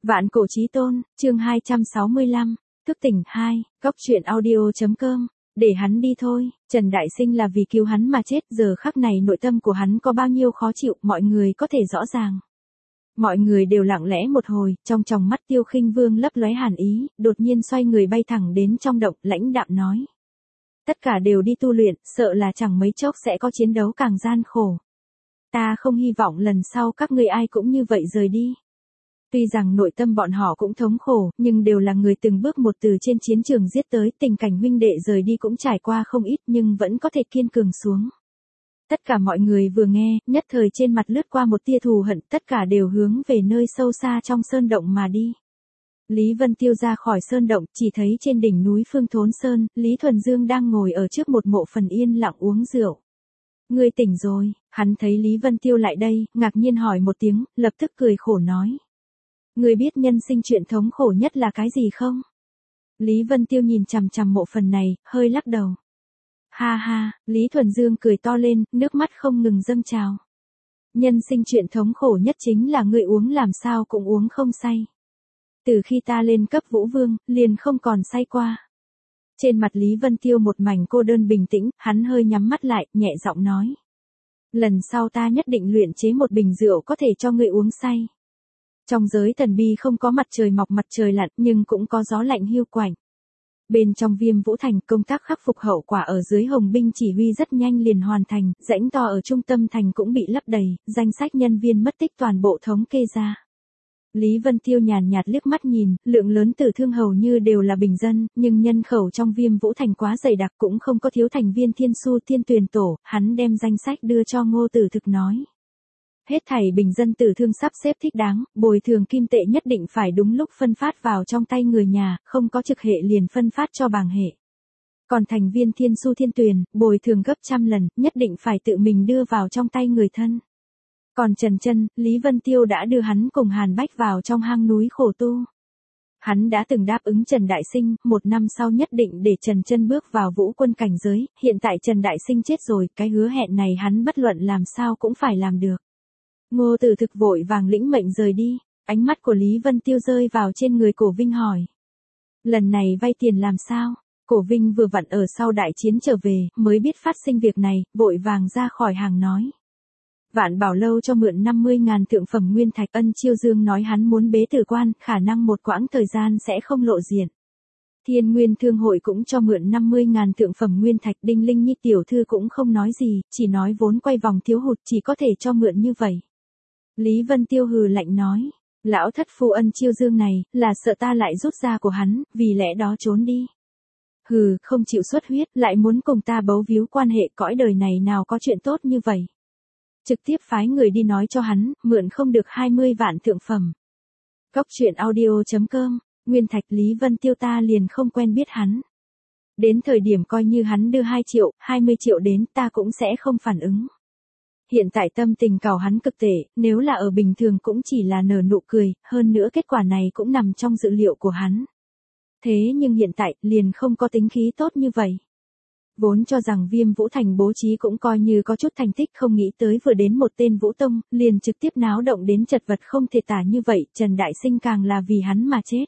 Vạn cổ chí tôn, chương 265, thức tỉnh 2, góc truyện audio.com, để hắn đi thôi, Trần Đại Sinh là vì cứu hắn mà chết, giờ khắc này nội tâm của hắn có bao nhiêu khó chịu, mọi người có thể rõ ràng. Mọi người đều lặng lẽ một hồi, trong tròng mắt Tiêu Khinh Vương lấp lóe hàn ý, đột nhiên xoay người bay thẳng đến trong động, lãnh đạm nói. Tất cả đều đi tu luyện, sợ là chẳng mấy chốc sẽ có chiến đấu càng gian khổ. Ta không hy vọng lần sau các ngươi ai cũng như vậy rời đi. Tuy rằng nội tâm bọn họ cũng thống khổ, nhưng đều là người từng bước một từ trên chiến trường giết tới, tình cảnh huynh đệ rời đi cũng trải qua không ít nhưng vẫn có thể kiên cường xuống. Tất cả mọi người vừa nghe, nhất thời trên mặt lướt qua một tia thù hận, tất cả đều hướng về nơi sâu xa trong sơn động mà đi. Lý Vân Tiêu ra khỏi sơn động, chỉ thấy trên đỉnh núi Phương Thốn Sơn, Lý Thuần Dương đang ngồi ở trước một mộ phần yên lặng uống rượu. Ngươi tỉnh rồi, hắn thấy Lý Vân Tiêu lại đây, ngạc nhiên hỏi một tiếng, lập tức cười khổ nói. Ngươi biết nhân sinh chuyện thống khổ nhất là cái gì không? Lý Vân Tiêu nhìn chằm chằm mộ phần này, hơi lắc đầu. Ha ha, Lý Thuần Dương cười to lên, nước mắt không ngừng dâng trào. Nhân sinh chuyện thống khổ nhất chính là ngươi uống làm sao cũng uống không say. Từ khi ta lên cấp Vũ Vương, liền không còn say qua. Trên mặt Lý Vân Tiêu một mảnh cô đơn bình tĩnh, hắn hơi nhắm mắt lại, nhẹ giọng nói. Lần sau ta nhất định luyện chế một bình rượu có thể cho ngươi uống say. Trong giới thần bi không có mặt trời mọc mặt trời lặn nhưng cũng có gió lạnh hiu quạnh. Bên trong Viêm Vũ Thành công tác khắc phục hậu quả ở dưới Hồng binh chỉ huy rất nhanh liền hoàn thành, rãnh to ở trung tâm thành cũng bị lấp đầy, danh sách nhân viên mất tích toàn bộ thống kê ra. Lý Vân Tiêu nhàn nhạt liếc mắt nhìn, lượng lớn tử thương hầu như đều là bình dân, nhưng nhân khẩu trong Viêm Vũ Thành quá dày đặc cũng không có thiếu thành viên Thiên Su Thiên Tuyền Tổ, hắn đem danh sách đưa cho Ngô Tử Thực nói. Hết thảy bình dân tử thương sắp xếp thích đáng, bồi thường kim tệ nhất định phải đúng lúc phân phát vào trong tay người nhà, không có trực hệ liền phân phát cho bàng hệ. Còn thành viên Thiên Su Thiên Tuyền, bồi thường gấp trăm lần, nhất định phải tự mình đưa vào trong tay người thân. Còn Trần Chân, Lý Vân Tiêu đã đưa hắn cùng Hàn Bách vào trong hang núi khổ tu. Hắn đã từng đáp ứng Trần Đại Sinh, 1 năm sau nhất định để Trần Chân bước vào vũ quân cảnh giới, hiện tại Trần Đại Sinh chết rồi, cái hứa hẹn này hắn bất luận làm sao cũng phải làm được. Ngô Tử Thực vội vàng lĩnh mệnh rời đi, ánh mắt của Lý Vân Tiêu rơi vào trên người Cổ Vinh hỏi. Lần này vay tiền làm sao? Cổ Vinh vừa vặn ở sau đại chiến trở về, mới biết phát sinh việc này, vội vàng ra khỏi hàng nói. Vạn Bảo Lâu cho mượn 50.000 thượng phẩm nguyên thạch, Ân Chiêu Dương nói hắn muốn bế tử quan, khả năng một quãng thời gian sẽ không lộ diện. Thiên Nguyên Thương hội cũng cho mượn 50.000 thượng phẩm nguyên thạch, Đinh Linh Nhi tiểu thư cũng không nói gì, chỉ nói vốn quay vòng thiếu hụt chỉ có thể cho mượn như vậy. Lý Vân Tiêu hừ lạnh nói, lão thất phu Ân Chiêu Dương này, là sợ ta lại rút ra của hắn, vì lẽ đó trốn đi. Hừ, không chịu xuất huyết, lại muốn cùng ta bấu víu quan hệ, cõi đời này nào có chuyện tốt như vậy. Trực tiếp phái người đi nói cho hắn, mượn không được 20 vạn thượng phẩm. Góc truyện audio.com, Nguyên Thạch Lý Vân Tiêu ta liền không quen biết hắn. Đến thời điểm coi như hắn đưa 2 triệu, 20 triệu đến ta cũng sẽ không phản ứng. Hiện tại tâm tình cào hắn cực tệ, nếu là ở bình thường cũng chỉ là nở nụ cười, hơn nữa kết quả này cũng nằm trong dự liệu của hắn. Thế nhưng hiện tại, liền không có tính khí tốt như vậy. Vốn cho rằng Viêm Vũ Thành bố trí cũng coi như có chút thành tích, không nghĩ tới vừa đến một tên Vũ Tông, liền trực tiếp náo động đến chật vật không thể tả như vậy, Trần Đại Sinh càng là vì hắn mà chết.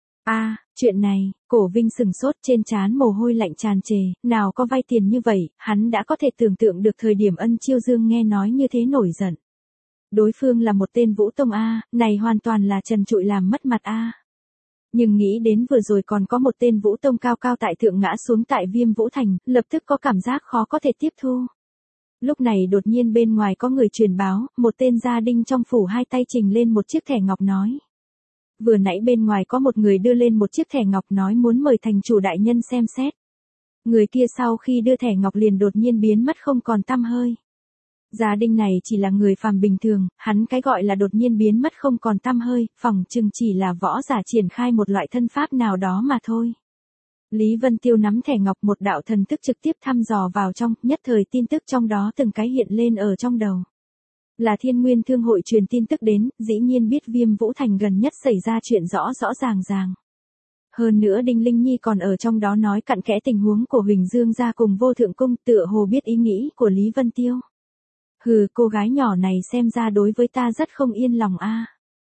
Chuyện này, Cổ Vinh sừng sốt, trên trán mồ hôi lạnh tràn trề, nào có vay tiền như vậy, hắn đã có thể tưởng tượng được thời điểm Ân Chiêu Dương nghe nói như thế nổi giận. Đối phương là một tên Vũ Tông này hoàn toàn là trần trụi làm mất mặt Nhưng nghĩ đến vừa rồi còn có một tên Vũ Tông cao cao tại thượng ngã xuống tại Viêm Vũ Thành, lập tức có cảm giác khó có thể tiếp thu. Lúc này đột nhiên bên ngoài có người truyền báo, một tên gia đình trong phủ hai tay trình lên một chiếc thẻ ngọc nói. Vừa nãy bên ngoài có một người đưa lên một chiếc thẻ ngọc nói muốn mời thành chủ đại nhân xem xét. Người kia sau khi đưa thẻ ngọc liền đột nhiên biến mất không còn tăm hơi. Gia đình này chỉ là người phàm bình thường, hắn cái gọi là đột nhiên biến mất không còn tăm hơi, phỏng chừng chỉ là võ giả triển khai một loại thân pháp nào đó mà thôi. Lý Vân Tiêu nắm thẻ ngọc, một đạo thần thức trực tiếp thăm dò vào trong, nhất thời tin tức trong đó từng cái hiện lên ở trong đầu. Là Thiên Nguyên Thương hội truyền tin tức đến, dĩ nhiên biết Viêm Vũ Thành gần nhất xảy ra chuyện rõ ràng. Hơn nữa Đinh Linh Nhi còn ở trong đó nói cặn kẽ tình huống của Huỳnh Dương gia cùng Vô Thượng Cung, tựa hồ biết ý nghĩ của Lý Vân Tiêu. Hừ, cô gái nhỏ này xem ra đối với ta rất không yên lòng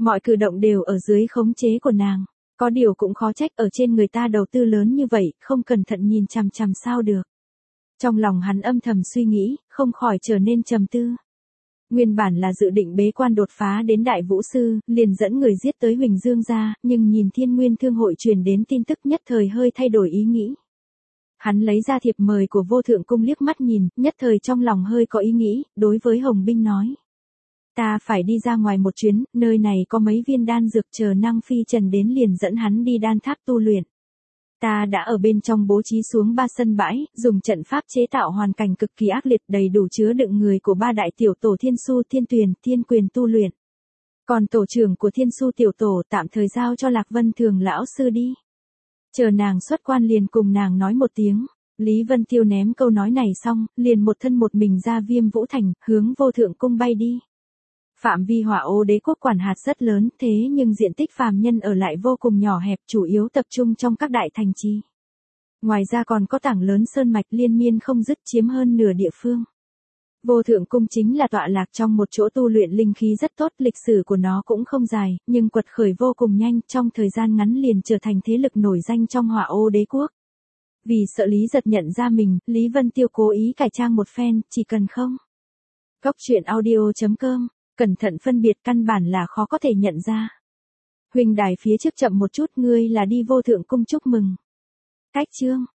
Mọi cử động đều ở dưới khống chế của nàng. Có điều cũng khó trách ở trên người ta đầu tư lớn như vậy, không cẩn thận nhìn chằm chằm sao được. Trong lòng hắn âm thầm suy nghĩ, không khỏi trở nên trầm tư. Nguyên bản là dự định bế quan đột phá đến đại vũ sư, liền dẫn người giết tới Huỳnh Dương gia, nhưng nhìn Thiên Nguyên Thương hội truyền đến tin tức nhất thời hơi thay đổi ý nghĩ. Hắn lấy ra thiệp mời của Vô Thượng Cung liếc mắt nhìn, nhất thời trong lòng hơi có ý nghĩ, đối với Hồng Binh nói. Ta phải đi ra ngoài một chuyến, nơi này có mấy viên đan dược, chờ Năng Phi Trần đến liền dẫn hắn đi đan tháp tu luyện. Ta đã ở bên trong bố trí xuống 3 sân bãi, dùng trận pháp chế tạo hoàn cảnh cực kỳ ác liệt, đầy đủ chứa đựng người của 3 đại tiểu tổ Thiên Su, Thiên Tuyền, Thiên Quyền tu luyện. Còn tổ trưởng của Thiên Su tiểu tổ tạm thời giao cho Lạc Vân Thường lão sư đi. Chờ nàng xuất quan liền cùng nàng nói một tiếng. Lý Vân Tiêu ném câu nói này xong, liền một thân một mình ra Viêm Vũ Thành, hướng Vô Thượng Cung bay đi. Phạm vi Hỏa Ô Đế quốc quản hạt rất lớn, thế nhưng diện tích phàm nhân ở lại vô cùng nhỏ hẹp, chủ yếu tập trung trong các đại thành trì. Ngoài ra còn có tảng lớn sơn mạch liên miên không dứt, chiếm hơn nửa địa phương. Vô Thượng Cung chính là tọa lạc trong một chỗ tu luyện linh khí rất tốt, lịch sử của nó cũng không dài, nhưng quật khởi vô cùng nhanh, trong thời gian ngắn liền trở thành thế lực nổi danh trong Hỏa Ô Đế quốc. Vì sợ Lý Giật nhận ra mình, Lý Vân Tiêu cố ý cải trang một phen, chỉ cần không. Góc truyện audio.com, cẩn thận phân biệt căn bản là khó có thể nhận ra. Huỳnh đài phía trước chậm một chút, ngươi là đi Vô Thượng Cung chúc mừng. Cách chương